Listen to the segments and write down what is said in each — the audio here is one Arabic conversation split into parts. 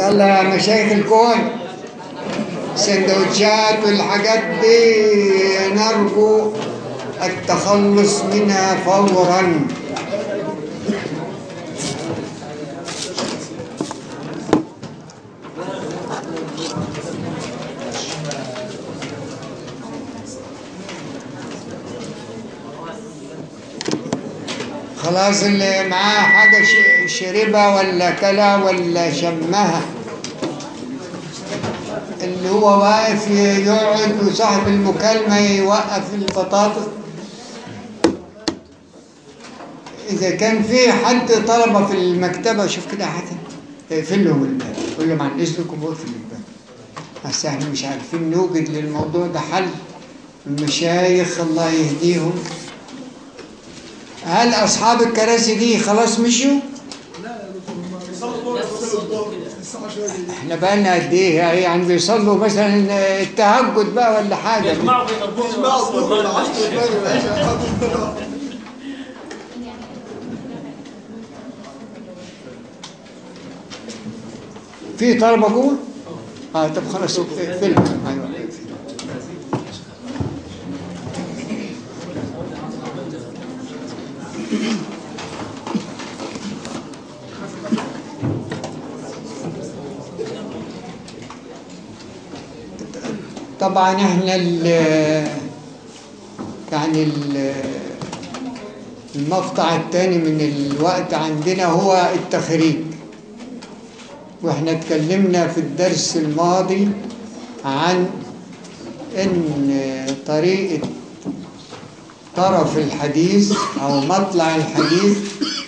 يلا يا مشايخ الكون، سندوتشات والحاجات دي نرجو التخلص منها فورا. خلاص اللي معاه حاجة شربها ولا كلا ولا شمها، اللي هو واقف يقعد وصاحب المكالمة يوقف البطاطس. إذا كان في حد طلبة في المكتبة شوف كده حسن اقفل لهم الباب، قول لهم عن إذنكم اقفل الباب، بس احنا مش عارفين نوجد للموضوع ده حل. المشايخ الله يهديهم. هل أصحاب الكراسي دي خلاص مشوا؟ احنا بقالنا قد ايه يعني بيصلوا مثلا التهجد بقى ولا حاجة؟ في طلبة جوه؟ طب خلاص اقفلوا. ايوه طبعا احنا يعني المقطع الثاني من الوقت عندنا هو التخريج، واحنا اتكلمنا في الدرس الماضي عن ان طريقة طرف الحديث او مطلع الحديث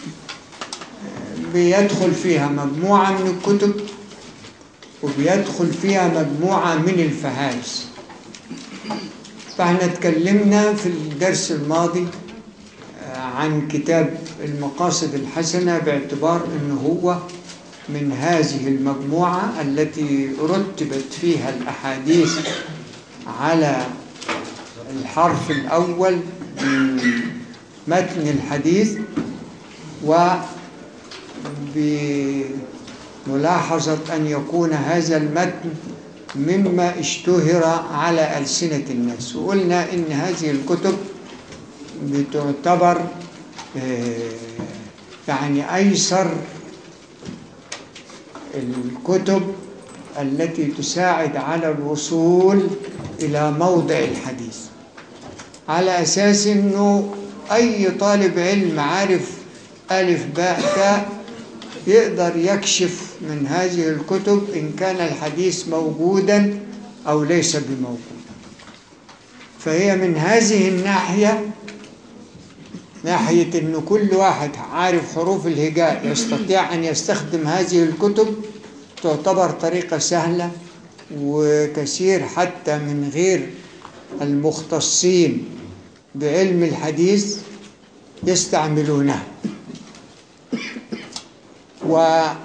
بيدخل فيها مجموعة من الكتب وبيدخل فيها مجموعة من الفهارس. فاحنا اتكلمنا في الدرس الماضي عن كتاب المقاصد الحسنة باعتبار انه هو من هذه المجموعة التي رتبت فيها الأحاديث على الحرف الأول من متن الحديث، وبملاحظة أن يكون هذا المتن مما اشتهر على ألسنة الناس. وقلنا إن هذه الكتب بتعتبر يعني أيسر الكتب التي تساعد على الوصول إلى موضع الحديث، على أساس أنه أي طالب علم عارف ألف باء تاء يقدر يكشف من هذه الكتب إن كان الحديث موجودا أو ليس بموجود. فهي من هذه الناحية، ناحية أن كل واحد عارف حروف الهجاء يستطيع أن يستخدم هذه الكتب، تعتبر طريقة سهلة، وكثير حتى من غير المختصين بعلم الحديث يستعملونها. وهذه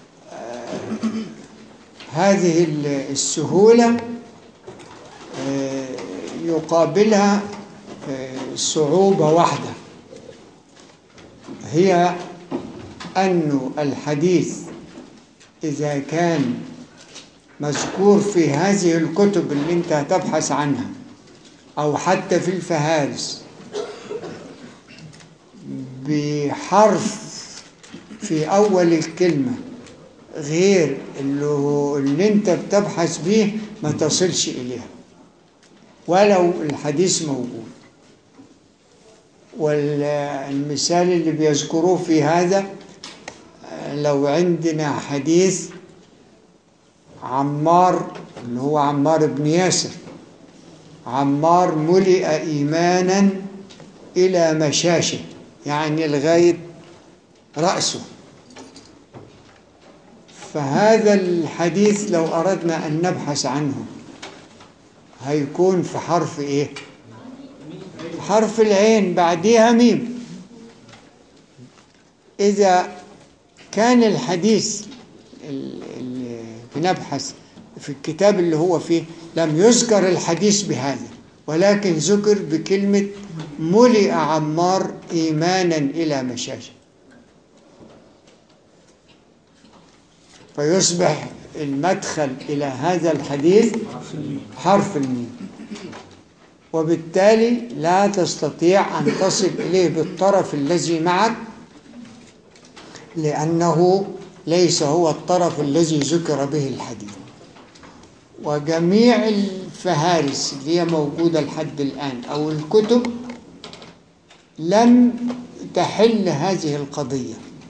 السهولة يقابلها صعوبة واحدة، هي أن الحديث إذا كان مذكور في هذه الكتب اللي أنت هتبحث عنها أو حتى في الفهارس بحرف في أول الكلمة غير اللي أنت بتبحث به ما تصلش إليها ولو الحديث موجود. والمثال اللي بيذكروه في هذا، لو عندنا حديث عمار اللي هو عمار بن ياسر، عمار ملئ إيمانا إلى مشاشه، يعني لغاية رأسه. فهذا الحديث لو أردنا أن نبحث عنه هيكون في حرف إيه؟ حرف العين بعدها ميم. إذا كان الحديث اللي بنبحث في الكتاب اللي هو فيه لم يذكر الحديث بهذا، ولكن ذكر بكلمة ملئ عمار إيمانا إلى مشاشه، فيصبح المدخل إلى هذا الحديث حرف الميم، وبالتالي لا تستطيع أن تصل إليه بالطرف الذي معك، لأنه ليس هو الطرف الذي ذكر به الحديث. وجميع الفهارس اللي هي موجودة لحد الآن أو الكتب لم تحل هذه القضية،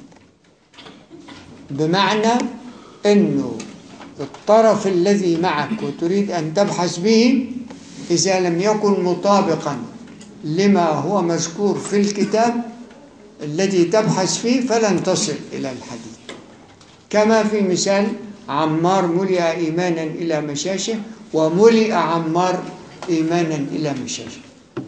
بمعنى أنه الطرف الذي معك وتريد أن تبحث به إذا لم يكن مطابقا لما هو مذكور في الكتاب الذي تبحث فيه فلن تصل إلى الحديث. كما في مثال عمار ملئ إيمانا إلى مشاشه، وملئ عمار إيمانا إلى مشاشه.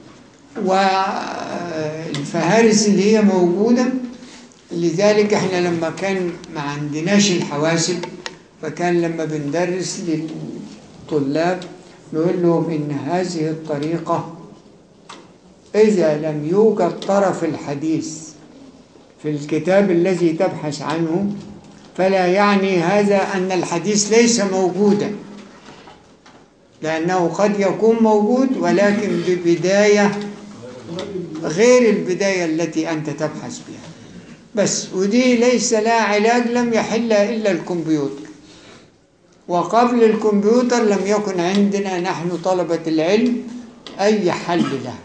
والفهارس اللي هي موجودة، لذلك احنا لما كان ما عندناش الحواسب، فكان لما بندرس للطلاب نقول لهم إن هذه الطريقة إذا لم يوجد طرف الحديث في الكتاب الذي تبحث عنه فلا يعني هذا أن الحديث ليس موجودا، لأنه قد يكون موجود ولكن ببداية غير البداية التي أنت تبحث بها بس. ودي ليس لها علاج لم يحلها إلا الكمبيوتر، وقبل الكمبيوتر لم يكن عندنا نحن طلبة العلم أي حل لها.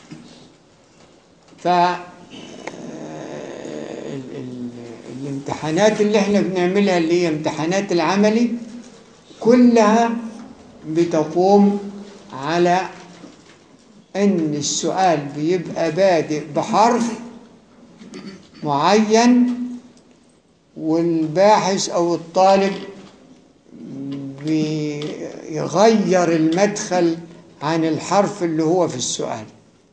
الامتحانات اللي احنا بنعملها اللي هي امتحانات العملي كلها بتقوم على ان السؤال بيبقى بادئ بحرف معين، والباحث او الطالب بيغير المدخل عن الحرف اللي هو في السؤال.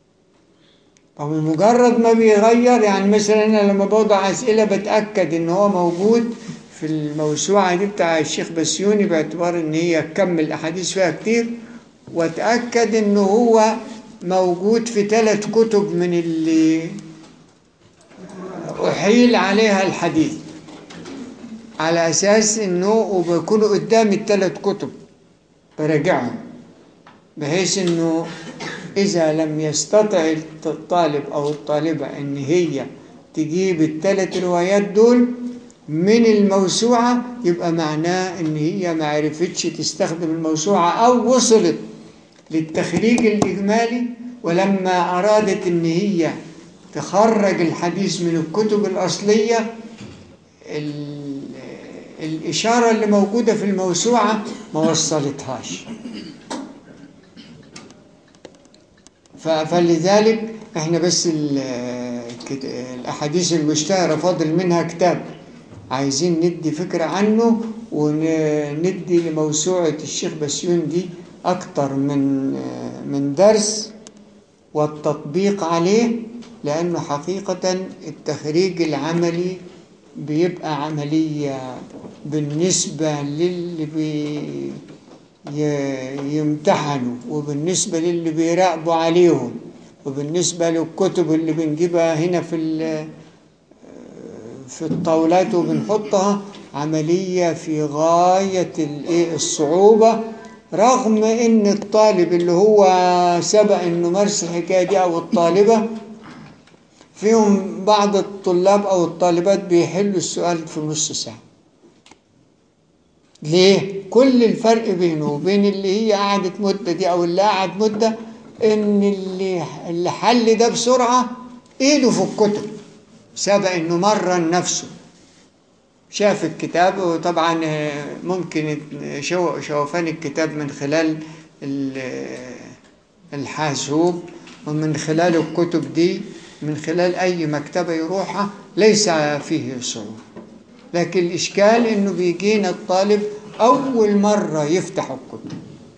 ومجرد ما بيغير، يعني مثلا أنا لما بوضع أسئلة بتأكد إن هو موجود في الموسوعة دي بتاع الشيخ بسيوني باعتبار إن هي كم الأحاديث فيها كتير، وأتأكد إنه هو موجود في 3 كتب من اللي أحيل عليها الحديث، على أساس إنه وبيكونوا قدامي ال3 كتب براجعهم، بحيث إنه إذا لم يستطع الطالب أو الطالبة إن هي تجيب ال3 روايات دول من الموسوعة، يبقى معناه إن هي ما عرفتش تستخدم الموسوعة أو وصلت للتخريج الإجمالي، ولما أرادت إن هي تخرج الحديث من الكتب الأصلية الإشارة اللي موجودة في الموسوعة ما وصلتهاش. فلذلك احنا بس الأحاديث المشتهرة فاضل منها كتاب عايزين ندي فكرة عنه، وندي لموسوعة الشيخ بسيون دي أكتر من درس والتطبيق عليه، لأنه حقيقة التخريج العملي بيبقى عملية بالنسبة للي يمتحنوا، وبالنسبة للي بيراقبوا عليهم، وبالنسبة للكتب اللي بنجيبها هنا في الطاولات وبنحطها، عملية في غاية الصعوبة، رغم ان الطالب اللي هو سبق انه مارس الحكاية دي او الطالبة فيهم بعض الطلاب او الطالبات بيحلوا السؤال في نص ساعة. ليه؟ كل الفرق بينه وبين اللي هي قعدت مدة دي او اللي قعد مدة ان اللي حل ده بسرعة ايده في الكتب، سبق انه مرن نفسه، شاف الكتاب، وطبعا ممكن شوفان الكتاب من خلال الحاسوب ومن خلال الكتب دي، من خلال أي مكتبة يروحها ليس فيه صعوبة. لكن الإشكال إنه بيجينا الطالب أول مرة يفتح الكتب.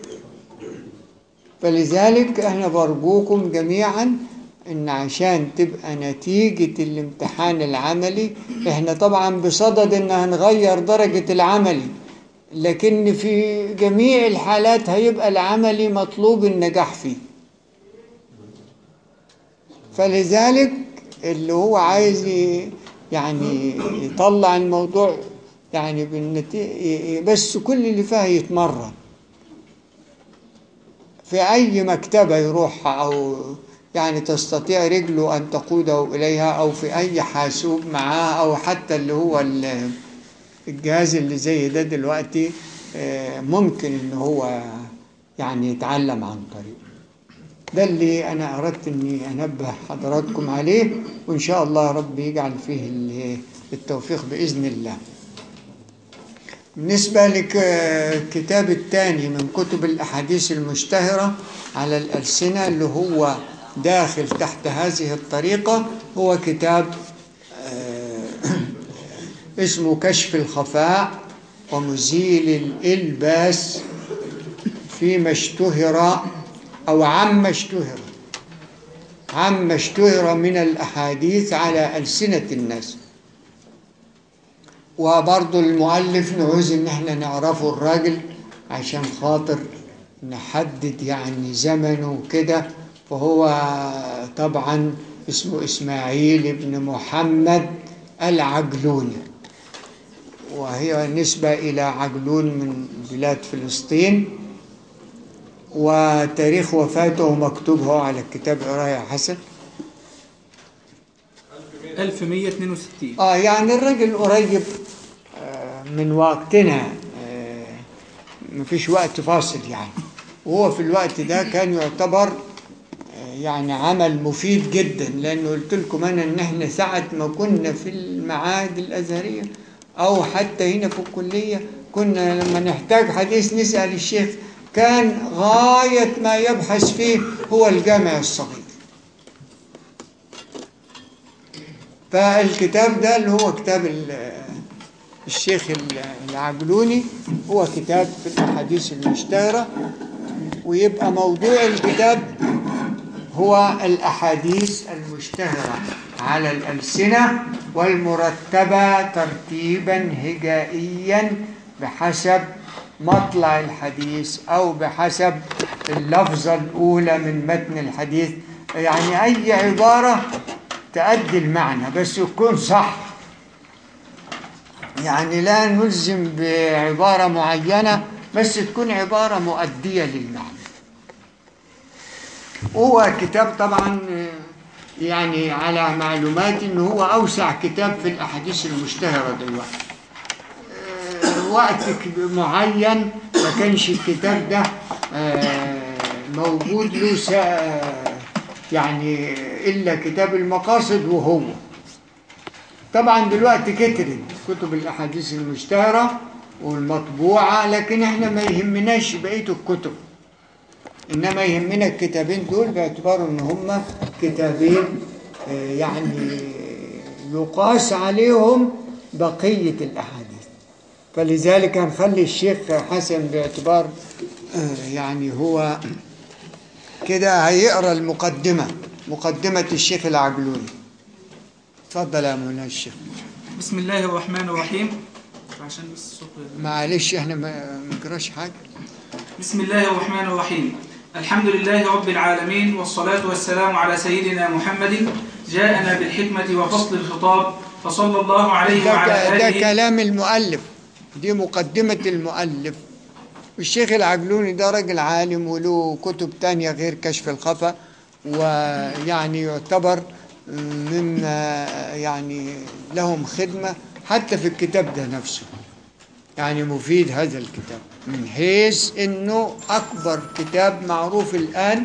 فلذلك احنا برجوكم جميعا إن عشان تبقى نتيجة الامتحان العملي، احنا طبعا بصدد إن هنغير درجة العملي، لكن في جميع الحالات هيبقى العملي مطلوب النجاح فيه. فلذلك اللي هو عايز يعني يطلع الموضوع يعني بس كل اللي فيها يتمرن في أي مكتبة يروحها، أو يعني تستطيع رجله أن تقوده إليها، أو في أي حاسوب معاه، أو حتى اللي هو الجهاز اللي زي ده دلوقتي ممكن إن هو يعني يتعلم عن طريقه. ده اللي أنا أردت أني أنبه حضراتكم عليه، وإن شاء الله ربي يجعل فيه التوفيق بإذن الله. بالنسبة للكتاب الثاني من كتب الأحاديث المشتهرة على الألسنة اللي هو داخل تحت هذه الطريقة، هو كتاب اسمه كشف الخفاء ومزيل الإلباس فيما اشتهر أو عما اشتهر من الأحاديث على ألسنة الناس. وبرضو المؤلف نعوز إن احنا نعرفه الراجل عشان خاطر نحدد يعني زمنه وكده. فهو طبعا اسمه إسماعيل بن محمد العجلوني، وهي نسبة إلى عجلون من بلاد فلسطين. وتاريخ وفاته مكتوب هو على الكتاب، قرايه حسن 1162. يعني الرجل قريب من وقتنا، مفيش وقت فاصل يعني. وهو في الوقت ده كان يعتبر يعني عمل مفيد جدا، لأنه قلت لكم أنا إن إحنا ساعة ما كنا في المعاهد الأزهرية أو حتى هنا في الكلية، كنا لما نحتاج حديث نسأل الشيخ، كان غاية ما يبحث فيه هو الجامع الصغير. فالكتاب ده اللي هو كتاب الشيخ العجلوني هو كتاب في الأحاديث المشتهرة، ويبقى موضوع الكتاب هو الأحاديث المشتهرة على الألسنة والمرتبة ترتيبا هجائيا بحسب مطلع الحديث أو بحسب اللفظة الأولى من متن الحديث. يعني أي عبارة تؤدي المعنى بس يكون صح، يعني لا نلزم بعبارة معينة بس تكون عبارة مؤدية للمعنى. هو كتاب طبعا يعني على معلومات إنه هو أوسع كتاب في الأحاديث المشتهرة دلوقتي. وقت معين ما كانش الكتاب ده موجود له يعني إلا كتاب المقاصد، وهو طبعا دلوقتي كترت كتب الأحاديث المشتهرة والمطبوعة، لكن احنا ما يهمناش بقية الكتب، إنما يهمنا الكتابين دول باعتبار إن هما كتابين يعني يقاس عليهم بقية الأحاديث. فلذلك هنخلي الشيخ حسن باعتبار يعني هو كده هيقرأ مقدمة الشيخ العجلوني. تفضل يا مولانا الشيخ. بسم الله الرحمن الرحيم. عشان بس الصوت معلش احنا ما نقراش حاجة. بسم الله الرحمن الرحيم. الحمد لله رب العالمين، والصلاة والسلام على سيدنا محمد جاءنا بالحكمة وفصل الخطاب، فصلى الله عليه وعلى آله. ده كلام المؤلف، دي مقدمة المؤلف. الشيخ العجلوني ده راجل عالم وله كتب تانية غير كشف الخفا، ويعني يعتبر مما يعني لهم خدمة حتى في الكتاب ده نفسه. يعني مفيد هذا الكتاب من حيث انه اكبر كتاب معروف الان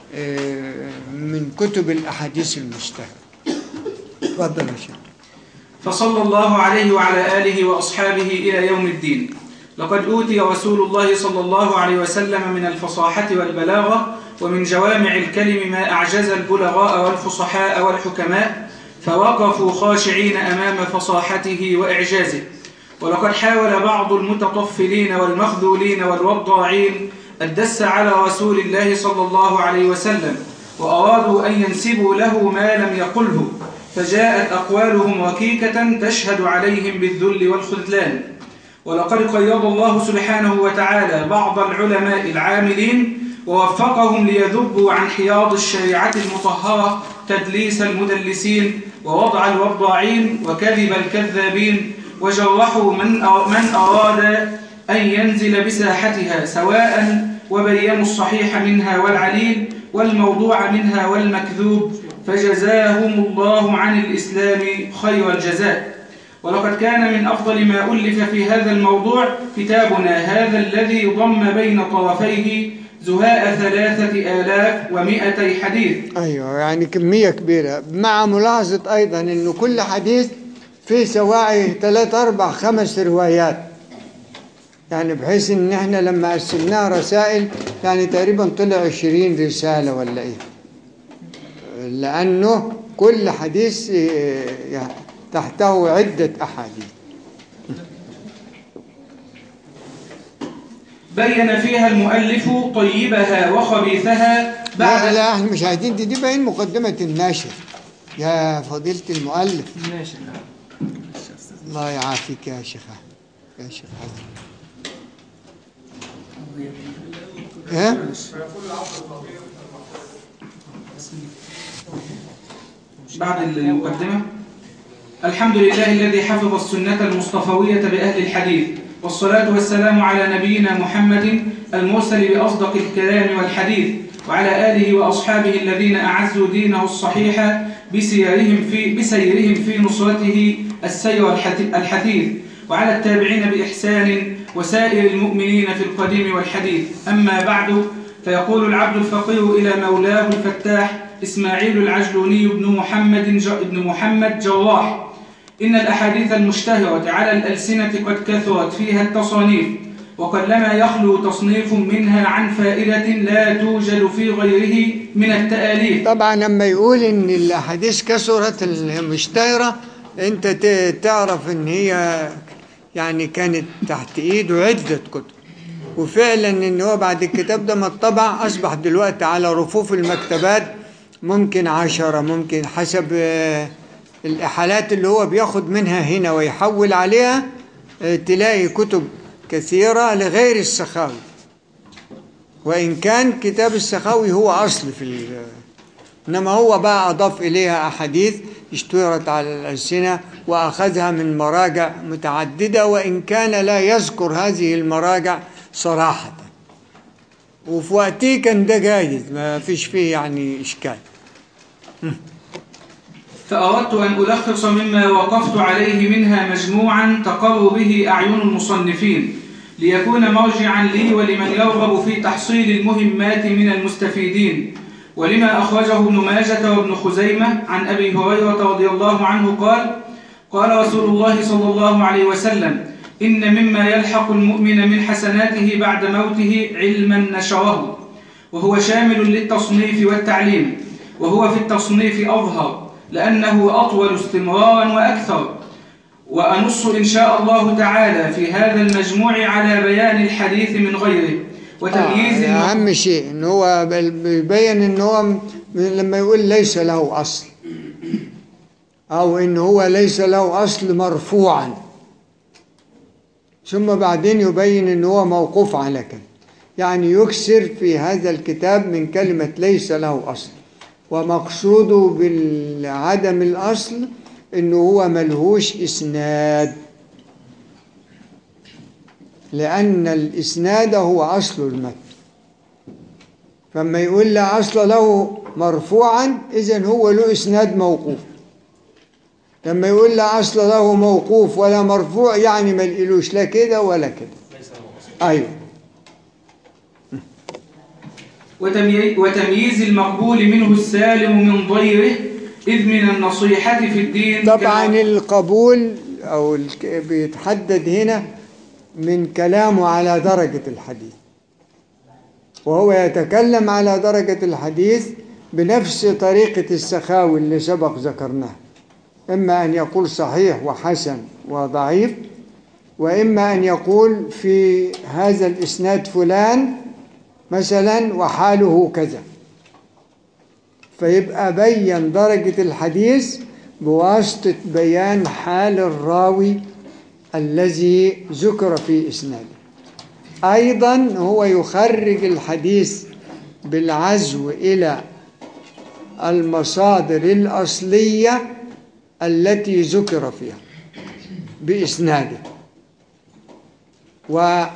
من كتب الاحاديث المشتهرة. تفضل يا شيخ. فصلى الله عليه وعلى آله وأصحابه إلى يوم الدين. لقد أوتي رسول الله صلى الله عليه وسلم من الفصاحة والبلاغة ومن جوامع الكلم ما أعجز البلغاء والفصحاء والحكماء، فوقفوا خاشعين أمام فصاحته وإعجازه. ولقد حاول بعض المتطفلين والمخذولين والوضاعين الدس على رسول الله صلى الله عليه وسلم، وأرادوا أن ينسبوا له ما لم يقله، فجاءت أقوالهم ركيكة تشهد عليهم بالذل والخذلان. ولقد قيض الله سبحانه وتعالى بعض العلماء العاملين ووفقهم ليذبوا عن حياض الشريعة المطهرة تدليس المدلسين ووضع الوضاعين وكذب الكذابين وجرحوا من أراد أن ينزل بساحتها سواء، وبينوا الصحيح منها والعليل والموضوع منها والمكذوب، فجزاهم الله عن الإسلام خير الجزاء. ولقد كان من أفضل ما ألف في هذا الموضوع كتابنا هذا الذي ضم بين طرفيه زهاء 3200 حديث. أيوة، يعني كمية كبيرة، مع ملاحظة أيضا أنه كل حديث فيه سواعي 3 4 5 روايات، يعني بحيث ان احنا لما قسمناها رسائل يعني تقريبا طلع 20 رسالة ولا ايه، لانه كل حديث يعني تحته عدة احاديث. بين فيها المؤلف طيبها وخبيثها بعد. لا احنا مش عايزين دي باين مقدمة الناشر يا فضيلة المؤلف. الناشر. الله يعافيك يا شيخ، يا شيخ حسن. بعد المقدمة: الحمد لله الذي حفظ السنة المصطفوية بأهل الحديث، والصلاة والسلام على نبينا محمد المرسل بأصدق الكلام والحديث، وعلى آله وأصحابه الذين أعزوا دينه الصحيح بسيرهم في نصرته السير الحثيث، وعلى التابعين بإحسان وسائر المؤمنين في القديم والحديث. أما بعد، فيقول العبد الفقير إلى مولاه الفتاح إسماعيل العجلوني بن محمد جراح: إن الأحاديث المشتهرة على الألسنة قد كثرت فيها التصانيف، وقلما يخلو تصنيف منها عن فائدة لا توجد في غيره من التآليف. طبعا لما يقول إن الأحاديث كثرت المشتهرة، أنت تعرف إن هي يعني كانت تحت إيده عدة كتب، وفعلا إن هو بعد الكتاب ده ما اتطبع أصبح دلوقتي على رفوف المكتبات ممكن 10، ممكن حسب الإحالات اللي هو بياخد منها هنا ويحول عليها، تلاقي كتب كثيرة لغير السخاوي، وإن كان كتاب السخاوي هو أصل إنما هو بقى أضاف إليها أحاديث اشتهرت على الألسنة وأخذها من مراجع متعددة، وإن كان لا يذكر هذه المراجع صراحة، وفي وقته كان ده جايز، ما فيش فيه يعني إشكال. فأردت أن ألخص مما وقفت عليه منها مجموعا تقر به أعين المصنفين، ليكون مرجعا لي ولمن يرغب في تحصيل المهمات من المستفيدين. ولما أخرجه ابن ماجة وابن خزيمة عن أبي هريرة رضي الله عنه قال: قال رسول الله صلى الله عليه وسلم: إن مما يلحق المؤمن من حسناته بعد موته علما نشره، وهو شامل للتصنيف والتعليم، وهو في التصنيف أظهر لأنه أطول استمرارا وأكثر. وأنص إن شاء الله تعالى في هذا المجموع على بيان الحديث من غيره وتمييز أهم شيء إن هو بيبين إن هو لما يقول ليس له أصل، أو إن هو ليس له أصل مرفوعا، ثم بعدين يبين إن هو موقوف على كده، يعني يكسر في هذا الكتاب من كلمة ليس له أصل، ومقصوده بالعدم الأصل إنه هو ملهوش إسناد، لأن الإسناد هو أصل المتن. فما يقول لا أصل له مرفوعا إذن هو له إسناد موقوف، لما يقول لا أصل له موقوف ولا مرفوع يعني ما لقيلوش لا كده ولا كده. أيوه. وتمييز المقبول منه السالم من ضيره، إذ من النصيحة في الدين. طبعا القبول أو بيتحدد هنا من كلامه على درجة الحديث، وهو يتكلم على درجة الحديث بنفس طريقة السخاوي اللي سبق ذكرناه، إما أن يقول صحيح وحسن وضعيف، وإما أن يقول في هذا الإسناد فلان مثلا وحاله كذا، فيبقى بين درجة الحديث بواسطة بيان حال الراوي الذي ذكر في إسناده. أيضا هو يخرج الحديث بالعزو إلى المصادر الأصلية التي ذكر فيها، بإسناده. وجميع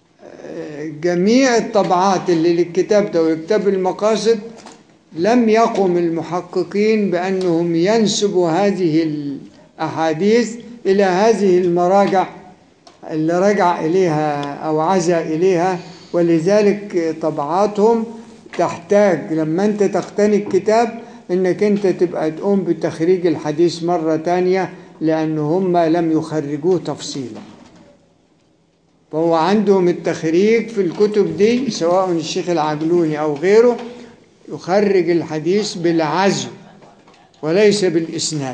الطبعات اللي للكتاب ده وكتاب المقاصد لم يقم المحققين بأنهم ينسبوا هذه الأحاديث إلى هذه المراجع اللي رجع إليها أو عزا إليها، ولذلك طبعاتهم تحتاج لما أنت تقتني الكتاب إنك أنت تبقى تقوم بتخريج الحديث مرة تانية، لأن هم لم يخرجوه تفصيلا. فهو عندهم التخريج في الكتب دي سواء الشيخ العجلوني أو غيره يخرج الحديث بالعزو وليس بالإسناد.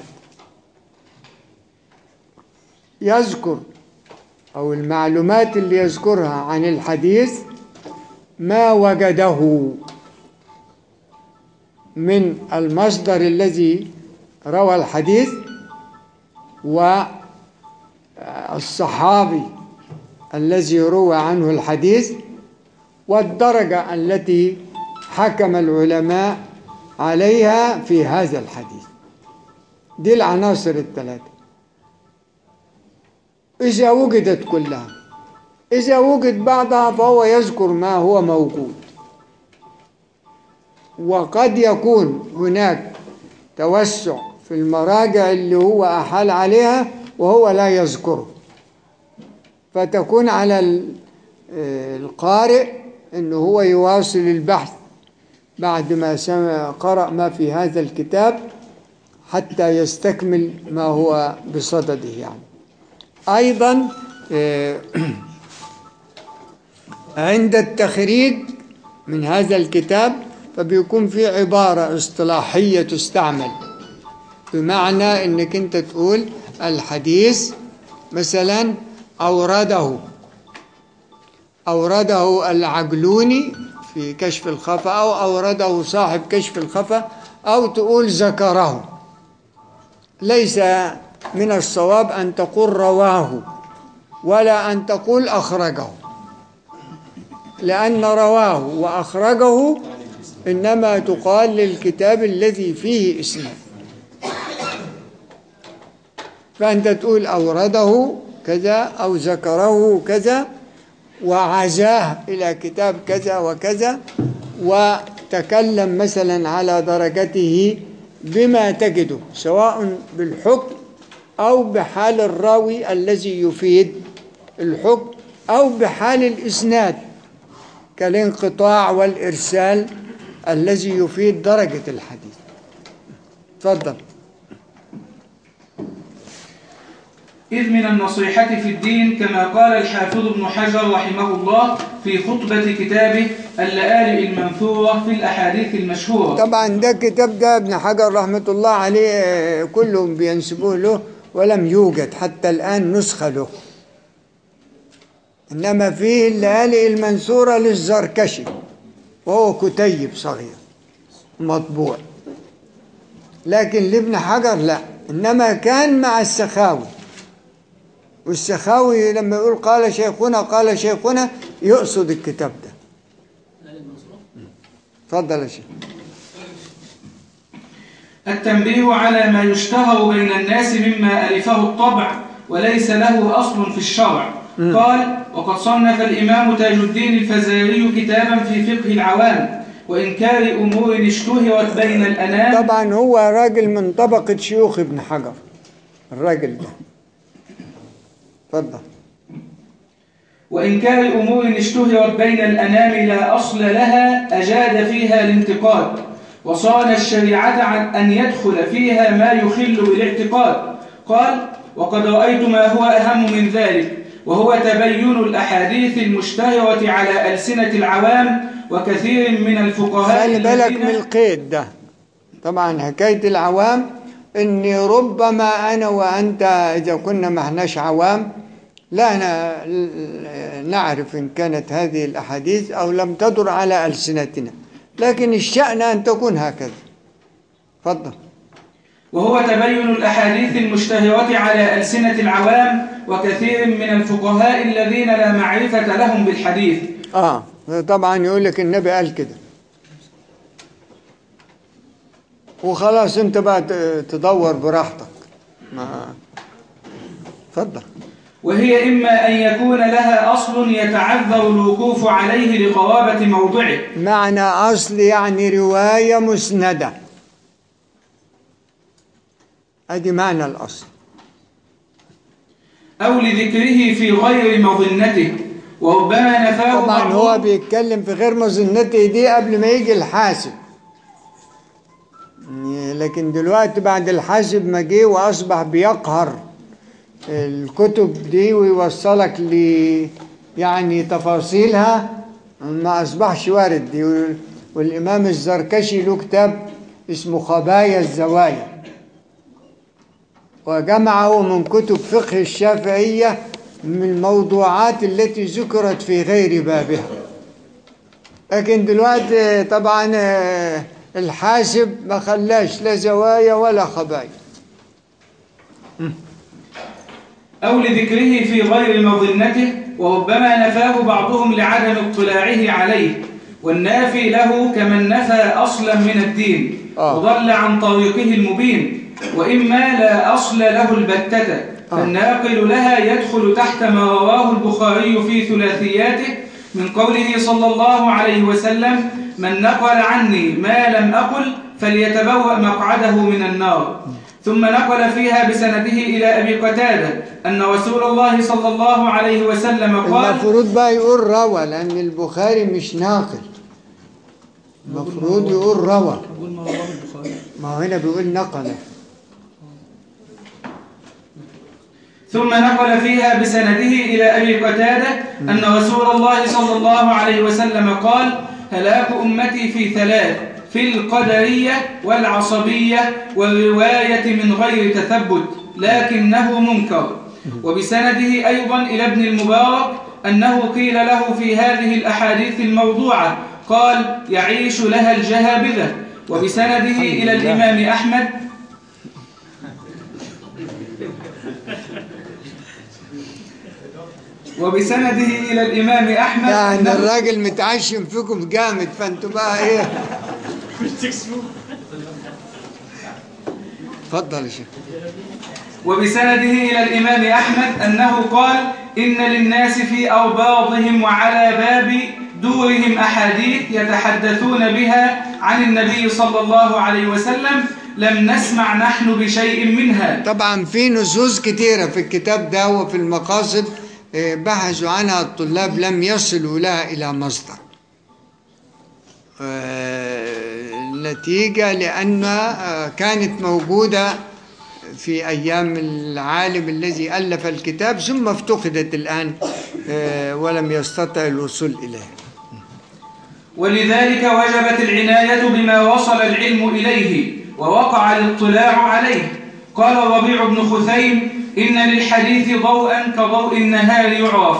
يذكر أو المعلومات اللي يذكرها عن الحديث ما وجده من المصدر الذي روى الحديث والصحابي الذي روى عنه الحديث والدرجة التي حكم العلماء عليها في هذا الحديث. دي العناصر الثلاثة. إذا وجدت كلها، إذا وجد بعضها فهو يذكر ما هو موجود، وقد يكون هناك توسع في المراجع اللي هو أحال عليها وهو لا يذكره، فتكون على القارئ أنه هو يواصل البحث بعد ما قرأ ما في هذا الكتاب حتى يستكمل ما هو بصدده. يعني أيضا عند التخريج من هذا الكتاب فبيكون في عبارة اصطلاحية تستعمل، بمعنى أنك أنت تقول الحديث مثلا أورده العجلوني في كشف الخفا أو أورده صاحب كشف الخفا، أو تقول ذكره. ليس من الصواب أن تقول رواه ولا أن تقول أخرجه، لأن رواه وأخرجه إنما تقال للكتاب الذي فيه إسناد. فأنت تقول أورده كذا أو ذكره كذا وعزاه إلى كتاب كذا وكذا، وتكلم مثلا على درجته بما تجده سواء بالحكم أو بحال الراوي الذي يفيد الحكم أو بحال الإسناد كالانقطاع والإرسال الذي يفيد درجة الحديث. تفضل. إذ من النصيحة في الدين كما قال الحافظ ابن حجر رحمه الله في خطبة كتابه اللآلئ المنثورة في الأحاديث المشهورة. طبعا ده كتاب ده ابن حجر رحمة الله عليه كلهم بينسبوه له، ولم يوجد حتى الآن نسخة له، إنما فيه اللآلئ المنثورة للزركشي وهو كتيب صغير مطبوع، لكن لابن حجر لا، إنما كان مع السخاوي، والسخاوي لما يقول قال شيخنا يقصد الكتاب ده. تفضل يا شيخ. التنبيه على ما يشتهر بين الناس مما ألفه الطبع وليس له أصل في الشرع. قال: وقد صنف الإمام تاج الدين الفزاري كتابا في فقه العوام وإنكار أمور اشتهرت بين الأنام. طبعا هو راجل من طبقة شيوخ ابن حجر الراجل ده. تفضل. وإنكار أمور اشتهرت بين الأنام لا أصل لها أجاد فيها الانتقاد، وصان الشريعة عن أن يدخل فيها ما يخل بالاعتقاد. قال: وقد رأيت ما هو أهم من ذلك، وهو تبين الأحاديث المشتهرة على ألسنة العوام وكثير من الفقهاء. خلي بالك من القيد ده. طبعا حكاية العوام إن ربما أنا وأنت إذا كنا ما احناش عوام لا نعرف إن كانت هذه الأحاديث أو لم تدر على ألسنتنا، لكن الشأن أن تكون هكذا. تفضل. وهو تبين الأحاديث المشتهرة على ألسنة العوام وكثير من الفقهاء الذين لا معرفة لهم بالحديث. طبعا يقول لك النبي قال كده وخلاص انت بقى تدور براحتك. اتفضل. وهي إما أن يكون لها أصل يتعذر الوقوف عليه لقرابة موضعه. معنى أصل يعني رواية مسندة، أدي معنى الأصل. أو لذكره في غير مظنته، وربما نفاه طبعا هو بيتكلم في غير مظنته دي قبل ما يجي الحاسب، لكن دلوقتي بعد الحاسب ما جه وأصبح بيقهر الكتب دي ويوصلك ل يعني تفاصيلها، ما أصبحش وارد دي. والإمام الزركشي له كتاب اسمه خبايا الزوايا، وجمعه من كتب فقه الشافعية من الموضوعات التي ذكرت في غير بابها. لكن دلوقتي طبعا الحاسب ما خلاش لا زوايا ولا خبايا. أو لذكره في غير مظنته، وربما نفاه بعضهم لعدم اطلاعه عليه، والنافي له كمن نفى أصلا من الدين وضل عن طريقه المبين. وإما لا أصل له البتة، فالناقل لها يدخل تحت ما رواه البخاري في ثلاثياته من قوله صلى الله عليه وسلم: من نقل عني ما لم أقل فليتبوأ مقعده من النار. ثم نقل فيها بسنده إلى أبي قتادة أن رسول الله صلى الله عليه وسلم قال. المفروض بقى يقول روى، لأن البخاري مش ناقل، المفروض يقول روى، ما هو هنا بيقول نقل. ثم نقل فيها بسنده إلى أبي قتادة أن رسول الله صلى الله عليه وسلم قال: هلاك أمتي في ثلاث: في القدرية والعصبية والرواية من غير تثبت لكنه منكر. وبسنده أيضا إلى ابن المبارك أنه قيل له في هذه الأحاديث الموضوعة قال: يعيش لها الجهابذة. وبسنده إلى الإمام أحمد يعني الراجل متعشم فيكم جامد، فانتوا بقى ايه؟ اتفضل يا شيخ. وبسنده إلى الإمام أحمد أنه قال: إن للناس في أوباطهم وعلى باب دورهم أحاديث يتحدثون بها عن النبي صلى الله عليه وسلم لم نسمع نحن بشيء منها. طبعا في نصوص كتيرة في الكتاب ده وفي المقاصد بحثوا عنها الطلاب لم يصلوا لها إلى مصدر، نتيجة لأنها كانت موجودة في أيام العالم الذي ألف الكتاب ثم افتقدت الآن ولم يستطع الوصول إليها. ولذلك وجبت العناية بما وصل العلم إليه ووقع الاطلاع عليه. قال الربيع بن خثيم: إن للحديث ضوءا كضوء النهار يعرف،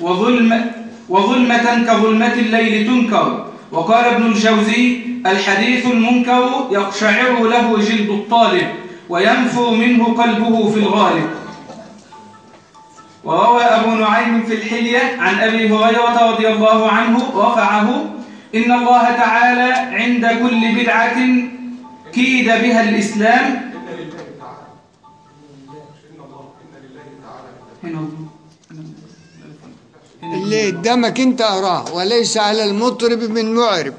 وظلمة كظلمة الليل تنكر. وقال ابن الجوزي: الحديث المنكر يقشعر له جلد الطالب وينفر منه قلبه في الغالب. وروى أبو نعيم في الحلية عن أبي هريرة رضي الله عنه رفعه: إن الله تعالى عند كل بدعة كيد بها الإسلام. اللي قدامك انت اقراه، وليس على المطرب من معرب.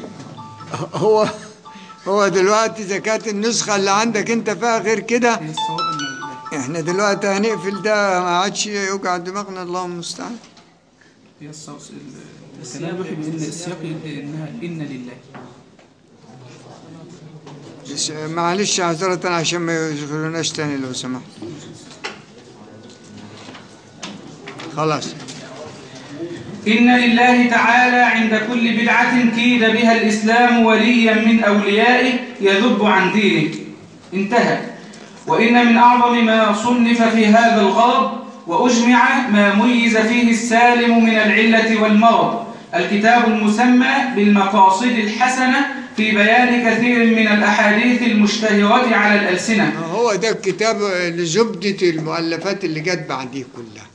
هو دلوقتي إذا كانت النسخة اللي عندك انت فيها غير كده، احنا دلوقتي هنقفل ده ما عادش يوجع دماغنا، اللهم المستعان. هي الكلام يوحي بأن السياق إنها إن لله. معلش عذرة عشان ما يشغلوناش تاني لو سمحت. خلاص. إن لله تعالى عند كل بدعة كيد بها الإسلام وليا من أوليائه يذب عن دينه. انتهى. وإن من أعظم ما صنف في هذا الغرض وأجمع ما ميز فيه السالم من العلة والمرض الكتاب المسمى بالمقاصد الحسنة في بيان كثير من الأحاديث المشتهرة على الألسنة. هو ده الكتاب لزبدة المؤلفات اللي جت بعديه كلها،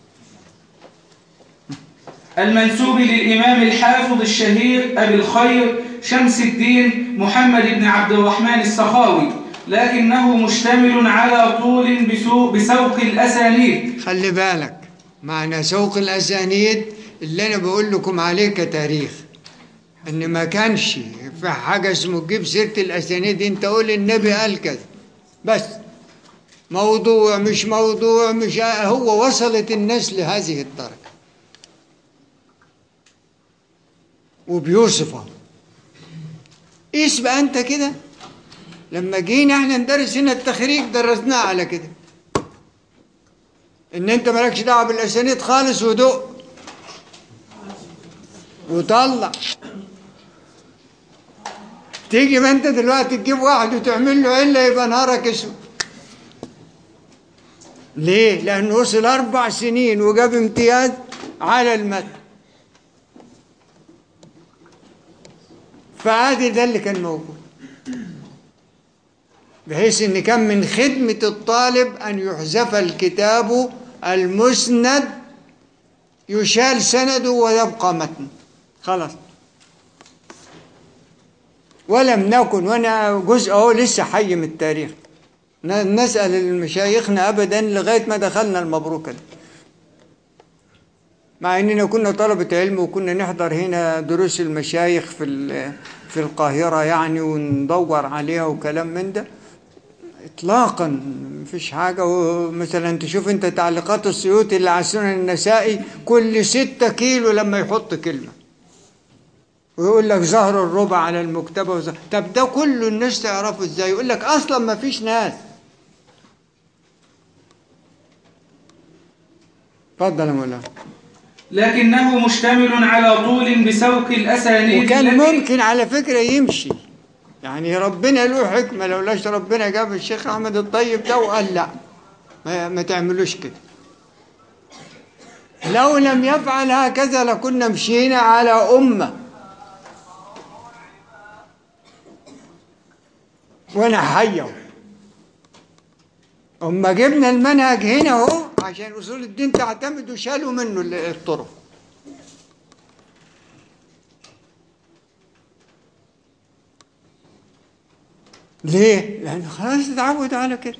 المنسوب للإمام الحافظ الشهير أبي الخير شمس الدين محمد بن عبد الرحمن السخاوي، لكنه مشتمل على طول بسوق الأسانيد خلي بالك، معنى سوق الأسانيد اللي أنا بقول لكم عليه كتاريخ، إن ما كانش في حاجة اسمه تجيب سيرة الأسانيد، أنت قول النبي قال كذا بس، موضوع مش موضوع مش هو وصلت الناس لهذه الدرجة وبيوصفها. قيس بقى أنت كده، لما جينا احنا ندرس هنا التخريج درسناه على كده، ان انت مالكش دعوه بالاسانيد خالص، ودق وطلع. تيجي ما انت دلوقتي تجيب واحد وتعمل له عله يبقى نهارك اسود. ليه؟ لانه وصل 4 سنين وجاب امتياز على المتن. فعادي ده اللي كان موجود، بحيث ان كان من خدمة الطالب ان يحذف الكتاب المسند، يشال سنده ويبقى متن خلاص. ولم نكن، وانا جزء اهو لسه حي من التاريخ، نسأل المشايخنا ابدا لغاية ما دخلنا المبروكة دي، مع اننا كنا طلبة علم وكنا نحضر هنا دروس المشايخ في القاهرة يعني، وندور عليها وكلام من ده. اطلاقا مفيش حاجه. مثلا تشوف انت تعليقات السيوطي اللي على السنن النسائي كل 6 كيلو لما يحط كلمه ويقول لك ظهر الربع على المكتبه طب ده كله الناس تعرفه ازاي؟ يقول لك اصلا ما فيش ناس. اتفضل يا مولانا. لكنه مشتمل على طول بسوق الأسانيد، وكان ممكن على فكره يمشي، يعني ربنا له حكمة، لولاش ربنا جاب الشيخ أحمد الطيب ده وقال لا ما تعملوش كده. لو لم يفعل هكذا لكنا مشينا على أمة. وانا حيه أما جبنا المنهج هنا اهو عشان أصول الدين تعتمد، وشالوا منه الطرق. ليه؟ لأنه خلاص اتعود على كده.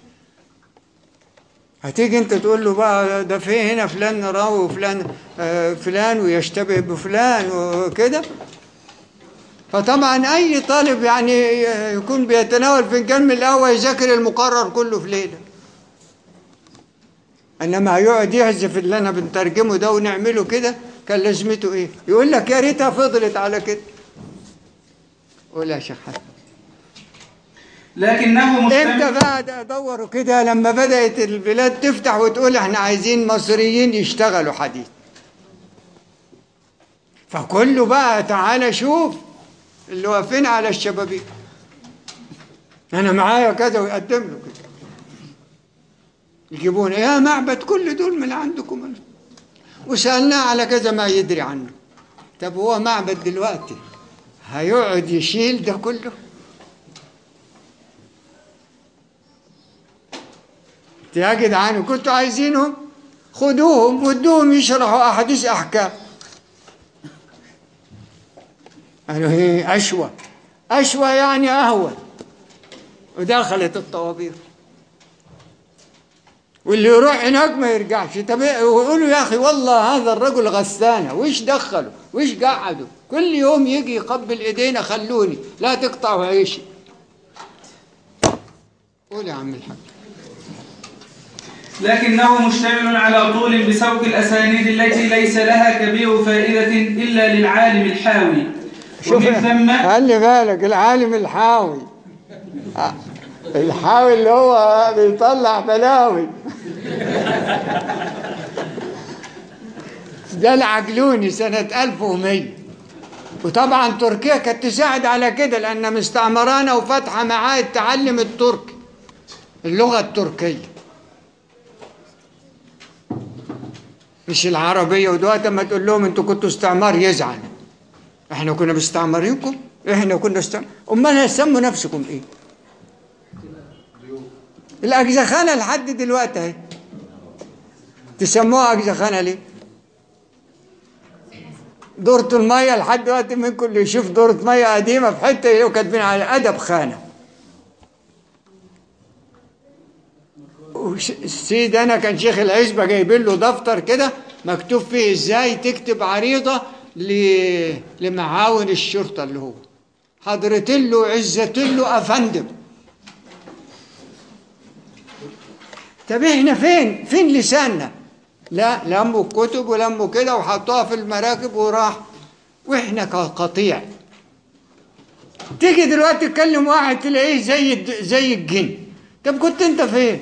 هتيجي انت تقول له بقى ده في هنا فلان راوي وفلان فلان ويشتبه بفلان وكده. فطبعا اي طالب يعني يكون بيتناول فنجان من القهوه يذاكر المقرر كله في ليله، انما هيقعد يحذف اللي انا بنترجمه ده ونعمله كده، كان لازمته ايه؟ يقول لك يا ريتها فضلت على كده. قول يا شيخ حسن. لكنه امتى بقى دوروا كده؟ لما بدأت البلاد تفتح وتقول احنا عايزين مصريين يشتغلوا حديث، فكله بقى تعالى شوف اللي واقفين على الشبابيك، انا معايا كذا، ويقدم له كده، يجيبون يا معبد كل دول من عندكم، وسألناه على كذا ما يدري عنه. طب هو معبد دلوقتي هيقعد يشيل ده كله؟ يا جدعان كنتوا عايزينهم خدوهم ودوهم يشرحوا احاديث احكام. قالوا هي اشوى يعني اهون، ودخلت الطوابير، واللي يروح هناك ما يرجعش. طب ويقولوا يا اخي والله هذا الرجل غسانه، ويش دخله ويش قعده كل يوم يجي يقبل ايدينا، خلوني لا تقطعوا عيشي. قول يا عم الحاج. لكنه مشتمل على طول بسوق الأسانيد التي ليس لها كبير فائدة إلا للعالم الحاوي. ومن ثم خلي بالك العالم الحاوي، الحاوي اللي هو بيطلع بلاوي ده العجلوني سنة 1100. وطبعا تركيا كانت تساعد على كده لأن مستعمرانا وفتحة معاهد تعلم التركي، اللغة التركية مش العربية. ودلوقتي اما تقول لهم انتوا كنتوا استعمار يزعل. احنا كنا مستعمرينكم؟ احنا كنا امال هتسموا نفسكم ايه؟ الاجزخانة لحد دلوقتي اهي، تسموها اجزخانة ليه؟ دورة المية لحد دلوقتي منكم اللي يشوف دورة مية قديمة في حتة وكاتبين على أدب خانة. السيد أنا كان شيخ العزبة جايبين له دفتر كده مكتوب فيه إزاي تكتب عريضة لمعاون الشرطة اللي هو حضرت له عزت له أفندم. طب إحنا فين لساننا؟ لا، لموا الكتب ولموا كده وحطوها في المراكب وراح، وإحنا كقطيع. تيجي دلوقتي تكلم واحد تلاقيه زي الجن. طب كنت أنت فين؟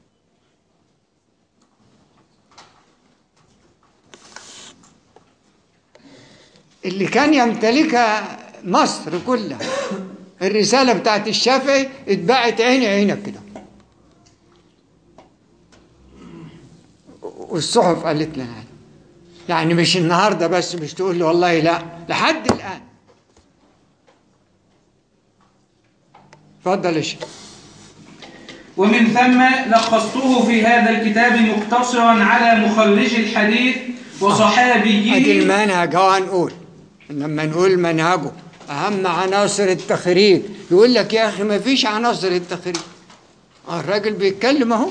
اللي كان يمتلكها مصر كلها، الرسالة بتاعت الشافعي اتباعت عينك كده، والصحف قالت لنا يعني مش النهارده بس، مش تقول لي والله لا، لحد الآن. اتفضل يا شيخ. ومن ثم لخصته في هذا الكتاب مقتصرا على مخرج الحديث وصحابيه. ادي المنهج اهو. هنقول لما نقول منهجه اهم عناصر التخريج، يقول لك يا اخي ما فيش عناصر التخريج. الراجل بيتكلم اهو.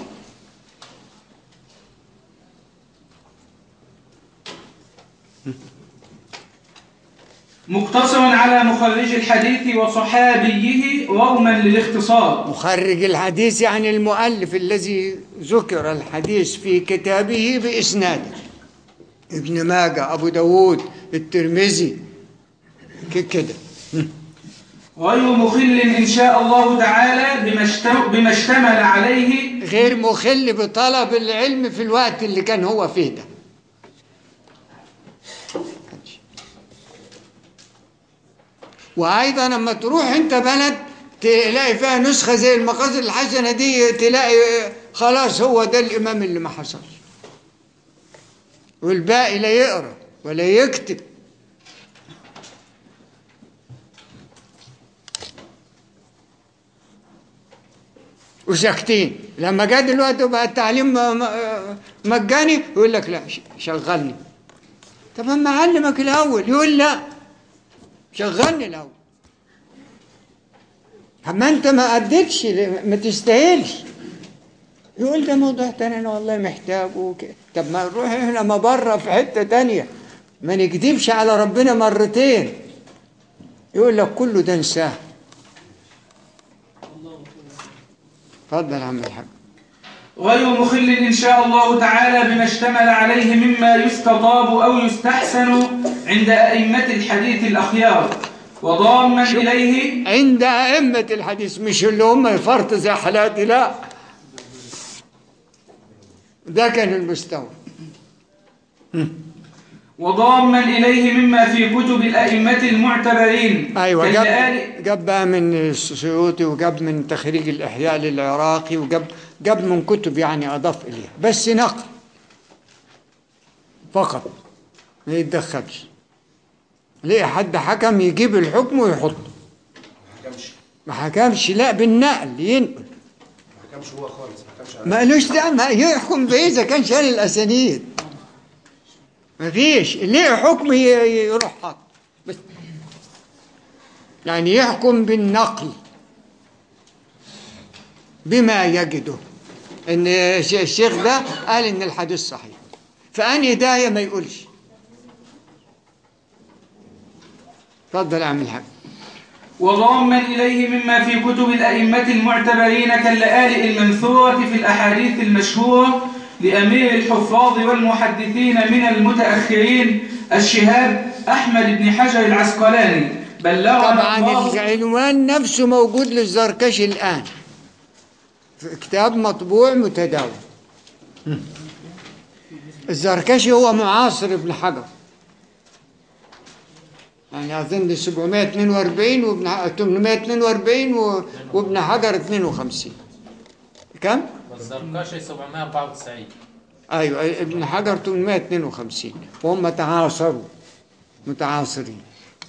مقتصرا على مخرج الحديث وصحابيه رغما للاختصار. مخرج الحديث يعني المؤلف الذي ذكر الحديث في كتابه بإسناده، ابن ماجه، أبو داود، الترمذي كده. غير مخل إن شاء الله تعالى بما اشتمل عليه، غير مخل بطلب العلم في الوقت اللي كان هو فيه ده. وأيضا لما تروح أنت بلد تلاقي فيها نسخة زي المقاصد الحسنة دي، تلاقي خلاص هو ده الإمام اللي ما حصلش، والباقي لا يقرأ ولا يكتب. وساكتين. لما جاء دلوقتي وبقى التعليم مجاني يقول لك لا شغلني. طب اما اعلمك الاول، يقول لا شغلني الاول. اما انت ما اديتش، ما تستاهلش. يقول ده موضوع تاني انا والله محتاجه وكده. طب ما نروح احنا ما بره في حته تانيه، ما نكذبش على ربنا مرتين. يقول لك كله ده انساه. اتفضل يا عم الحاج. غير مخل إن شاء الله تعالى بما اشتمل عليه مما يستطاب أو يستحسن عند أئمة الحديث الأخيار، وضاما إليه عند أئمة الحديث، مش اللي هم يفرط زي حالاتي، لا، ده كان المستوى. وضاما إليه مما في كتب الأئمة المعتبرين. أيوة، جاب بقى من السيوطي، وجاب من تخريج الإحياء للعراقي، وجاب من كتب يعني أضاف إليها، بس نقل فقط، ما يتدخلش. ليه حد حكم يجيب الحكم ويحطه؟ ما حكمش، لا، بالنقل ينقل. ما حكمش هو خالص، ما حكمش. ما قالوش ده، ما يحكم بإيه إذا كان شال الأسانيد؟ ما فيش ليه حكم يروح حط، بس يعني يحكم بالنقل بما يجده. ان الشيخ ده قال ان الحديث صحيح، فأنهي داية ما يقولش. اتفضل يا عم الحاج. وضاما إليه مما في كتب الأئمة المعتبرين كاللآلئ المنثورة في الأحاديث المشهورة لأمير الحفاظ والمحدثين من المتأخرين الشهاب أحمد بن حجر العسقلاني. طبعا العنوان نفسه موجود للزركشي الآن في كتاب مطبوع متداول. الزركشي هو معاصر ابن حجر، يعني أظن 742 وابن 842 وابن حجر 52. كم؟ الزركشي 794. أيوة، ابن حجر 852، وهم متعاصرين.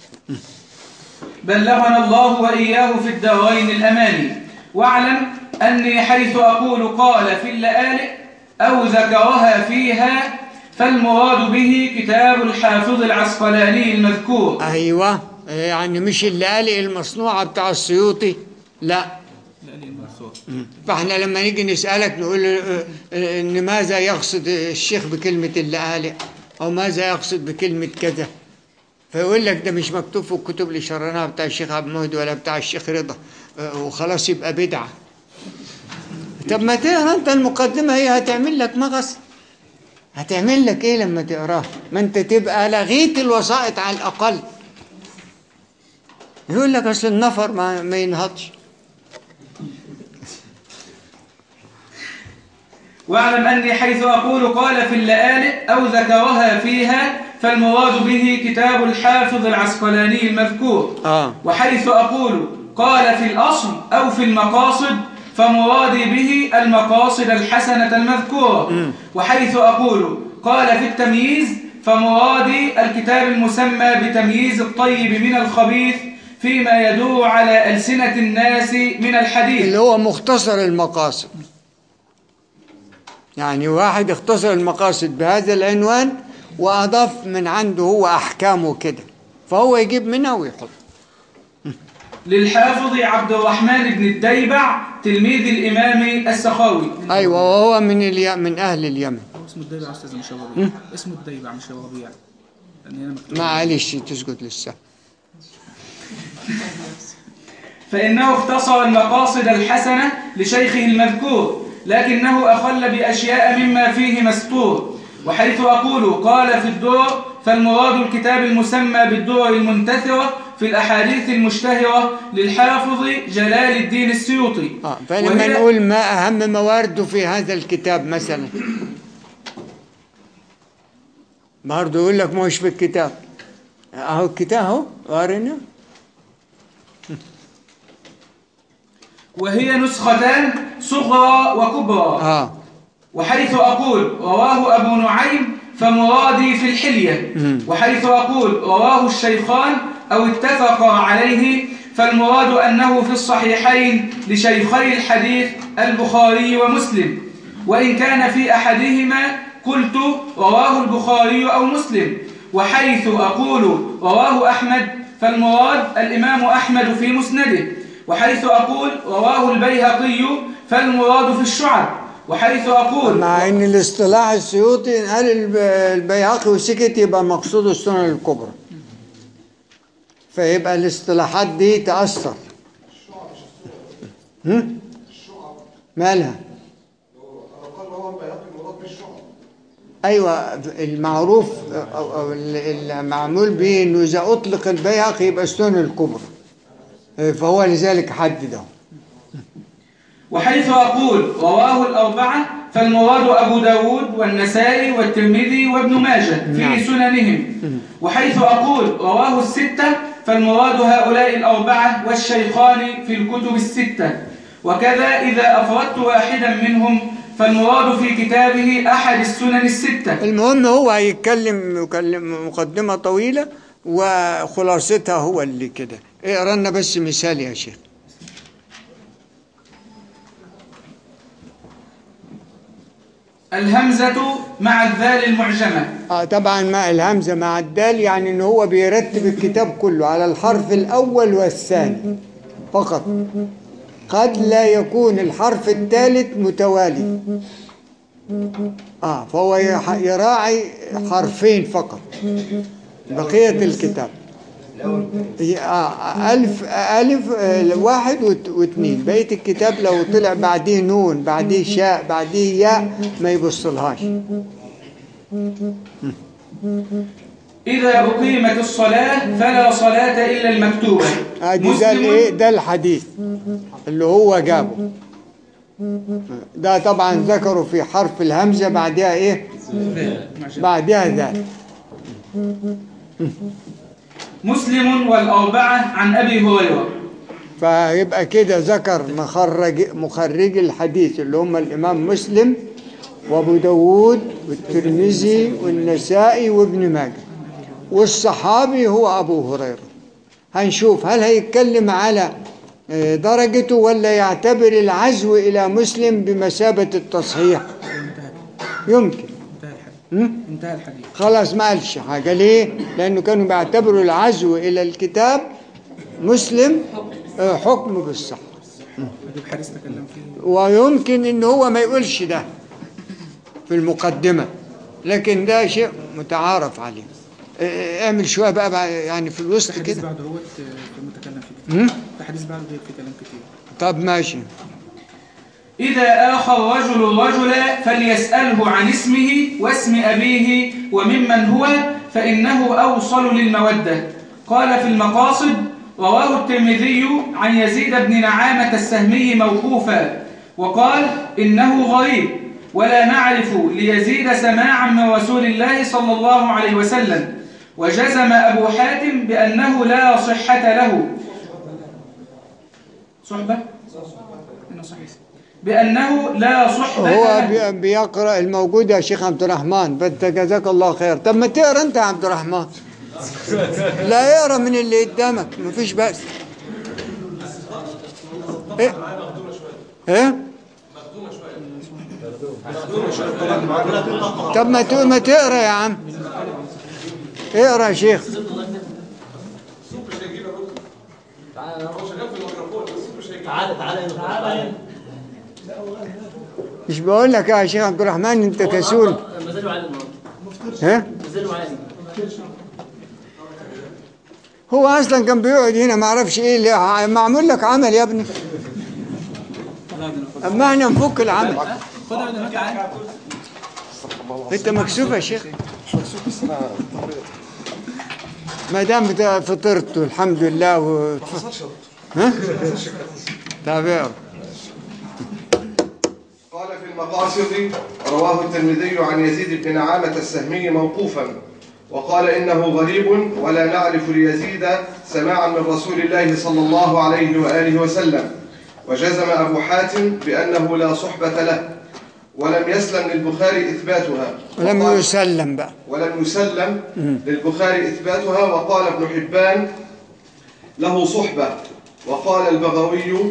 بلغنا الله وإياه في الدارين الأماني. واعلم أني حيث أقول قال في اللآلئ أو ذكرها فيها فالمراد به كتاب الحافظ العسقلاني المذكور. أيوة، يعني مش اللآلئ المصنوعة بتاع السيوطي، لا، اللآلئ المنثورة. فاحنا لما نيجي نسألك نقول إن ماذا يقصد الشيخ بكلمة اللآلئ أو ماذا يقصد بكلمة كذا، فيقول لك ده مش مكتوب في الكتب اللي شرناها بتاع الشيخ عبد المهدي ولا بتاع الشيخ رضا وخلاص يبقى بدعة. طب ما تقرا انت المقدمة، هي هتعمل لك مغص، هتعمل لك ايه لما تقراها؟ ما انت تبقى لغيت الوسائط على الأقل. يقول لك أصل النفر ما ينهضش. واعلم أني حيث أقول قال في اللآلئ أو ذكرها فيها فالمراد به كتاب الحافظ العسقلاني المذكور. وحيث أقول قال في الأصل أو في المقاصد فمرادي به المقاصد الحسنة المذكورة. وحيث أقول قال في التمييز فمرادي الكتاب المسمى بتمييز الطيب من الخبيث فيما يدور على ألسنة الناس من الحديث، اللي هو مختصر المقاصد. يعني واحد اختصر المقاصد بهذا العنوان وأضاف من عنده هو أحكامه كده، فهو يجيب منها ويحط. للحافظ عبد الرحمن بن الديبع تلميذ الإمام السخاوي. أيوة، وهو من أهل اليمن. اسمه الديبع أستاذ مش الربيع. اسمه الديبع مش الربيع. معلش تسكت لسه. فإنه اختصر المقاصد الحسنة لشيخه المذكور، لكنه أخل بأشياء مما فيه مستور. وحيث أقول قال في الدور فالمراد الكتاب المسمى بالدور المنتثرة في الأحاديث المشتهرة للحافظ جلال الدين السيوطي. فلما نقول ما أهم موارده في هذا الكتاب مثلا، برضه يقول لك مش في الكتاب. أهو الكتاب أهو قارنا. وهي نسختان صغرى وكبرى. وحيث أقول رواه أبو نعيم فمرادي في الحلية. وحيث أقول رواه الشيخان أو اتفقا عليه فالمراد أنه في الصحيحين لشيخي الحديث البخاري ومسلم، وإن كان في أحدهما قلت رواه البخاري أو مسلم. وحيث أقول رواه أحمد فالمراد الإمام أحمد في مسنده. وحيث أقول رواه البيهقي فالمراد في الشعب. وحيث أقول مع أن الاصطلاح السيوطي قال البيهقي وسكت يبقى مقصود السنن الكبرى، فيبقى الاصطلاحات دي تأثر. مالها؟ أيوة، المعروف أو المعمول به أنه إذا أطلق البيهقي يبقى السنن الكبرى، فهو لذلك حدده. وحيث أقول رواه الأربعة فالمراد أبو داود والنسائي والترمذي وابن ماجه في سننهم. وحيث أقول رواه الستة فالمراد هؤلاء الأربعة والشيخان في الكتب الستة. وكذا إذا أفردت واحدا منهم فالمراد في كتابه أحد السنن الستة. المهم هو هيتكلم مقدمة طويلة وخلاصتها هو اللي كده. اقرا لنا بس مثال يا شيخ. الهمزة مع الذال المعجمة. طبعا مع الهمزة مع الدال، يعني ان هو بيرتب الكتاب كله على الحرف الأول والثاني فقط، قد لا يكون الحرف الثالث متوالي. فهو يراعي حرفين فقط بقية الكتاب. ألف واحد واثنين، بقية الكتاب لو طلع بعديه نون بعديه شاء بعديه ياء ما يبصلهاش. إذا أقيمت الصلاة فلا صلاة إلا المكتوبة. ده الحديث اللي هو جابه ده، طبعا ذكروا في حرف الهمزة بعدها إيه؟ بعدها ذال. مسلم والأربعة عن أبي هريرة. فيبقى كده ذكر مخرج الحديث اللي هم الإمام مسلم وأبو داود والترمذي والنسائي وابن ماجه، والصحابي هو أبو هريرة. هنشوف هل هيتكلم على درجته ولا يعتبر العزو إلى مسلم بمثابة التصحيح. يمكن انتهى الحديث خلاص ما قالش حاجة. ليه؟ لأنه كانوا بيعتبروا العزو إلى الكتاب مسلم حكم بالصحة. أجيب حديث تكلم فيه. ويمكن ان هو ما يقولش ده في المقدمة، لكن ده شيء متعارف عليه. اعمل شوية بقى يعني في الوسط في حديث كده. بعده هو المتكلم فيه كتير. في حديث بعده فيه كلام كتير. طب ماشي. إذا آخى الرجل الرجل فليسأله عن اسمه واسم أبيه وممن هو فإنه أوصل للمودة. قال في المقاصد: رواه الترمذي عن يزيد بن نعامة السهمي موقوفا، وقال: إنه غريب ولا نعرف ليزيد سماعا من رسول الله صلى الله عليه وسلم. وجزم أبو حاتم بأنه لا صحة له. صحبة؟ بأنه لا صحبة هو له. بيقرأ الموجود يا شيخ عبد الرحمن، جزاك الله خير. طب ما تقرأ أنت يا عبد الرحمن. لا يقرأ من اللي قدامك، مفيش بأس. إيه؟ إيه؟ طب ما تقرأ يا عم. اقرأ يا شيخ. تعالى مش بقول لك يا شيخ عبد الرحمن انت كسول. مازالوا عالي النهارده. ها؟ مازالوا عالي. هو اصلا كان بيقعد هنا ما اعرفش ايه اللي معمول لك عمل يا ابني. اما احنا نفك العمل. خدها دلوقتي عادي. انت مكسوف يا شيخ؟ ما دام فطرت الحمد لله ها؟ تابعوا. قال في المقاصد: رواه الترمذي عن يزيد بن نعامة السهمي موقوفا، وقال إنه غريب ولا نعرف ليزيد سماعا من رسول الله صلى الله عليه وآله وسلم. وجزم أبو حاتم بأنه لا صحبة له، ولم يسلم للبخاري إثباتها. ولم يسلم للبخاري إثباتها. وقال ابن حبان له صحبة. وقال البغوي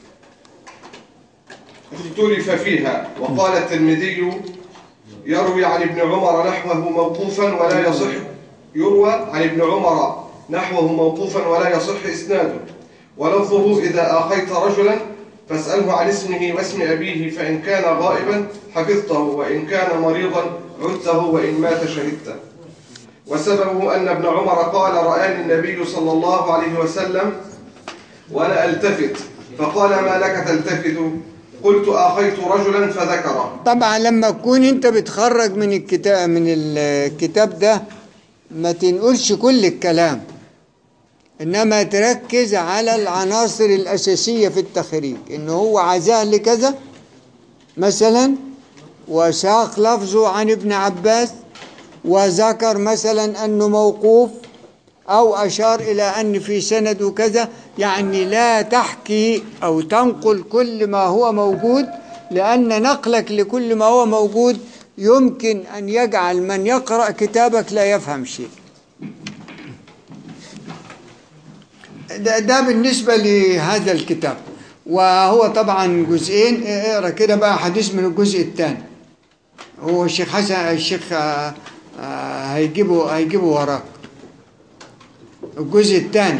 اختلف فيها. وقال الترمذي يروي عن ابن عمر نحوه موقوفا ولا يصح يروى عن ابن عمر نحوه موقوفا ولا يصح إسناده. ولفظه: إذا آخيت رجلا فاسأله عن اسمه واسم أبيه، فإن كان غائبا حفظته، وإن كان مريضا عدته، وإن مات شهدته. وسببه أن ابن عمر قال: رآني النبي صلى الله عليه وسلم وأنا ألتفت، فقال: ما لك تلتفت؟ قلت: آخيت رجلا فذكره. طبعا لما تكون انت بتخرج من الكتاب ده ما تنقلش كل الكلام، انما تركز على العناصر الاساسيه في التخريج، انه هو عزاه لكذا مثلا، وساق لفظه عن ابن عباس، وذكر مثلا انه موقوف، او اشار الى ان في سند كذا. يعني لا تحكي او تنقل كل ما هو موجود، لان نقلك لكل ما هو موجود يمكن ان يجعل من يقرأ كتابك لا يفهم شيء. ده بالنسبة لهذا الكتاب. وهو طبعا جزئين. اقرأ كده بقى حديث من الجزء الثاني. هو الشيخ حسن الشيخ هيجيبه وراك الجزء الثاني.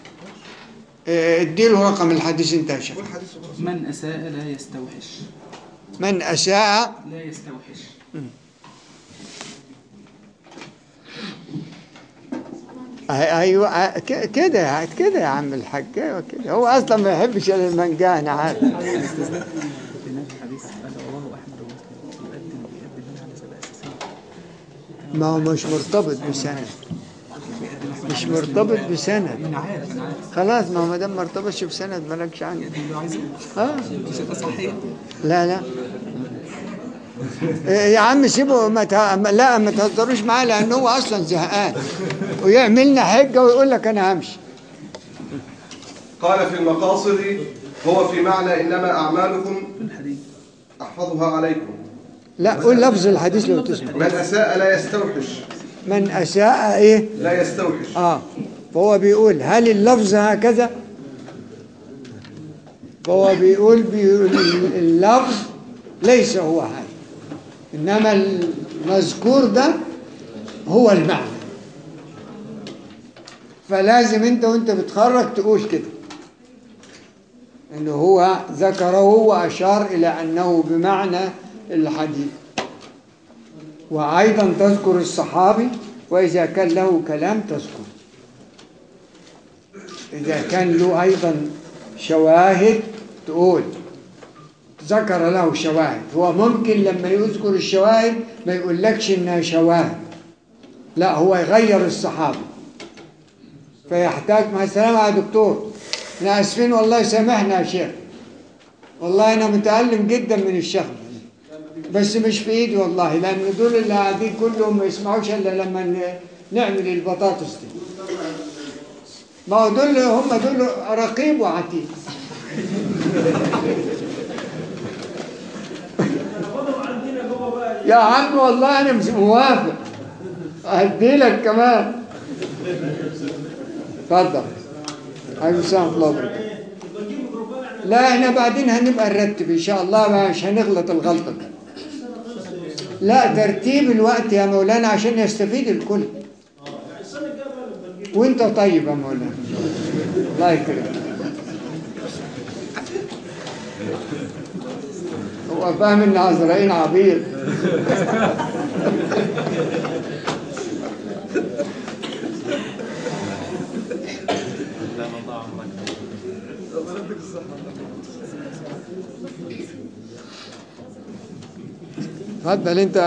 اديله رقم الحديث انت يا شيخ. من أساء لا يستوحش. من أساء لا يستوحش. ايوه كده يا عم الحاج. كده هو اصلا ما يحبش المنجان عاد. ما هو مش مرتبط بسند. مش مرتبط بسند. خلاص ما دام ما ارتبطش بسند مالكش عنه. لا يا عم سيبه. ما تهزروش معاه، لانه هو اصلا زهقان ويعملنا حجه ويقول لك انا همشي. قال في المقاصد: هو في معنى إنما أعمالكم أحفظها عليكم. لا قول لفظ الحديث لو تسمع. من أساء لا يستوحش. من أساء إيه؟ لا يستوحش. فهو بيقول هل اللفظ هكذا؟ فهو بيقول اللفظ ليس هو هذا، إنما المذكور ده هو المعنى. فلازم أنت وأنت بتخرج تقول كده. أنه هو ذكره وأشار إلى أنه بمعنى الحديث. وأيضا تذكر الصحابي، وإذا كان له كلام تذكر، إذا كان له أيضا شواهد تقول ذكر له شواهد. هو ممكن لما يذكر الشواهد ما يقولكش إنها شواهد، لا هو يغير الصحابي، فيحتاج مع السلامة يا دكتور، احنا اسفين والله سامحنا يا شيخ، والله انا متألم جدا من الشيخ بس مش في ايدي والله، لان دول اللي قاعدين كلهم ما يسمعوش الا لما نعمل البطاطس دي. ما هو دول هم دول رقيب وعتيد. يا عم والله انا مش موافق، هديلك كمان. اتفضل. ايوه سلام الله وبركاته. لا احنا بعدين هنبقى نرتب ان شاء الله، مش هنغلط الغلطه دي. لا ترتيب الوقت يا مولانا عشان يستفيد الكل. وانت طيب يا مولانا، الله يكرمك. هو فاهم ان عزرائيل عبيط. اتفضل انت.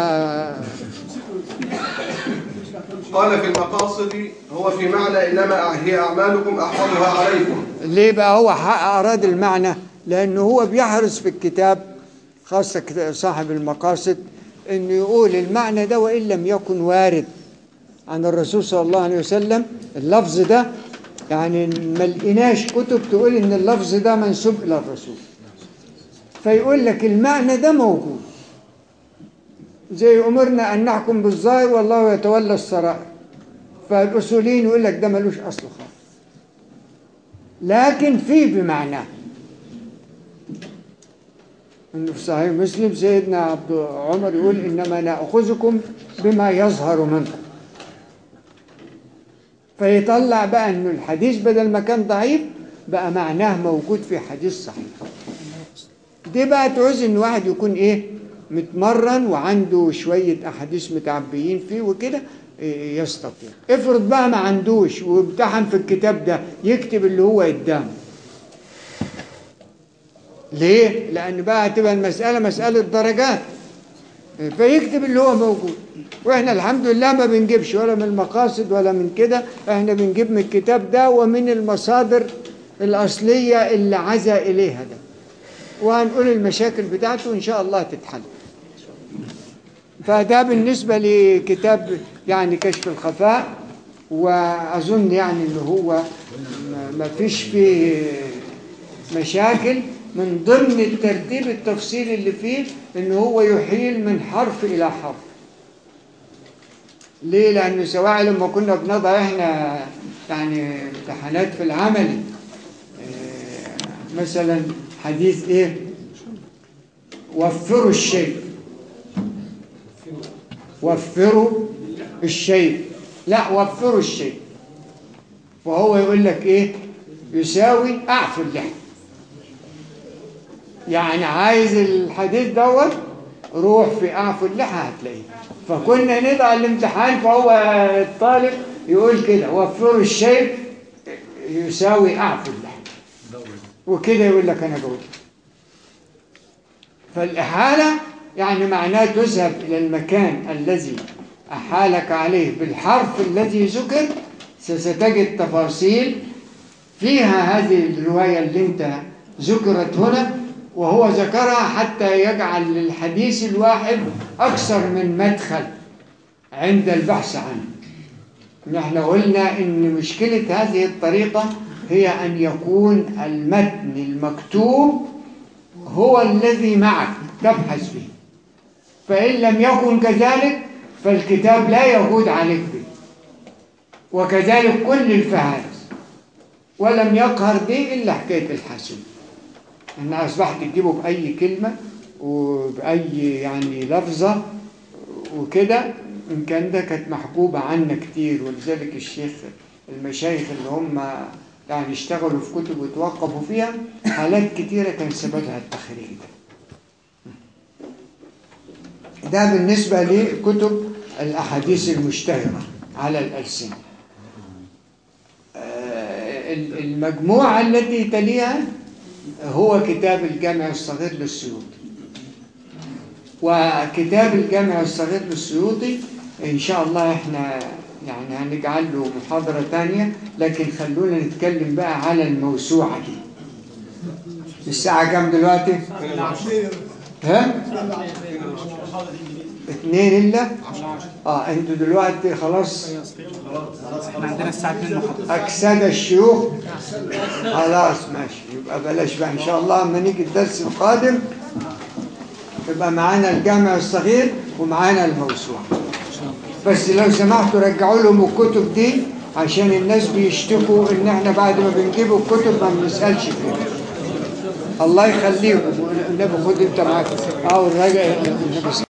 قال في المقاصد هو في معنى إنما هي أعمالكم أحفظها عليكم. ليه بقى هو أراد المعنى؟ لأنه هو بيحرص في الكتاب خاصة صاحب المقاصد أنه يقول المعنى ده وإن لم يكن وارد عن الرسول صلى الله عليه وسلم. اللفظ ده يعني ما لقيناش كتب تقول إن اللفظ ده منسوب إلى الرسول، فيقول لك المعنى ده موجود، زي أمرنا أن نحكم بالظاهر والله يتولى السرائر. فالأصوليين يقول لك ده ملوش أصل خالص، لكن في بمعناه. إنه في صحيح مسلم سيدنا عبد عمر يقول إنما نأخذكم بما يظهر منكم، فيطلع بقى إنه الحديث بدل ما كان ضعيف بقى معناه موجود في حديث صحيح. دي بقى تعوز إن واحد يكون إيه متمرن وعنده شوية أحاديث متعبيين فيه وكده يستطيع. افرض بقى ما عندوش وامتحن في الكتاب ده يكتب اللي هو قدامه. ليه؟ لأن بقى هتبقى المسألة مسألة درجات، فيكتب اللي هو موجود. وإحنا الحمد لله ما بنجيبش ولا من المقاصد ولا من كده، إحنا بنجيب من الكتاب ده ومن المصادر الأصلية اللي عزا إليها ده، وهنقول المشاكل بتاعته إن شاء الله تتحل. فده بالنسبة لكتاب يعني كشف الخفاء، وأظن يعني إنه هو ما فيش فيه مشاكل. من ضمن الترتيب التفصيلي اللي فيه إنه هو يحيل من حرف إلى حرف. ليه؟ لأنه سواء لما كنا بنضع إحنا يعني امتحانات في العمل مثلا حديث إيه؟ وفروا الشيء، وفروا الشيء، لا وفروا الشيء، وهو يقول لك إيه؟ يساوي أعفو اللحم. يعني عايز الحديث دوت روح في أعفو اللحى هتلاقيه. فكنا نضع الامتحان فهو الطالب يقول كده وفروا الشيء يساوي أعفو اللحم، وكده يقول لك أنا جاوبت. فالإحالة يعني معناه تذهب إلى المكان الذي أحالك عليه بالحرف الذي ذكر. ستجد تفاصيل فيها هذه الرواية اللي انت ذكرت هنا، وهو ذكرها حتى يجعل للحديث الواحد أكثر من مدخل عند البحث عنه. نحن قلنا إن مشكلة هذه الطريقة هي أن يكون المتن المكتوب هو الذي معك تبحث فيه، فإن لم يكن كذلك فالكتاب لا يجود عليك به، وكذلك كل الفهارس. ولم يقهر دي إلا حكاية الحاسب، إن أصبحت تجيبه بأي كلمة وبأي يعني لفظة وكده، إن كان ده كانت محجوبة عنا كتير. ولذلك الشيخ المشايخ اللي هم يعني اشتغلوا في كتب وتوقفوا فيها، حالات كتيرة كان سببها التخريج ده بالنسبة لكتب الأحاديث المشتهرة على الألسنة. المجموعة التي تليها هو كتاب الجامع الصغير للسيوطي، وكتاب الجامع الصغير للسيوطي إن شاء الله إحنا يعني هنجعل له محاضرة تانية، لكن خلونا نتكلم بقى على الموسوعة دي. الساعة كام دلوقتي؟ ها؟ 2 إلا؟ أنتوا دلوقتي خلاص احنا عندنا الساعة 2 محاضرة. أكسد الشيوخ خلاص ماشي، يبقى بلاش بقى إن شاء الله أما نيجي الدرس القادم يبقى معانا الجامع الصغير ومعانا الموسوعة. بس لو سمحتوا رجعوا لهم الكتب دي عشان الناس بيشتكوا إن إحنا بعد ما بنجيبوا الكتب ما بنسألش فيها. الله يخليكم. النبي خد أنت معاك الراجل النبي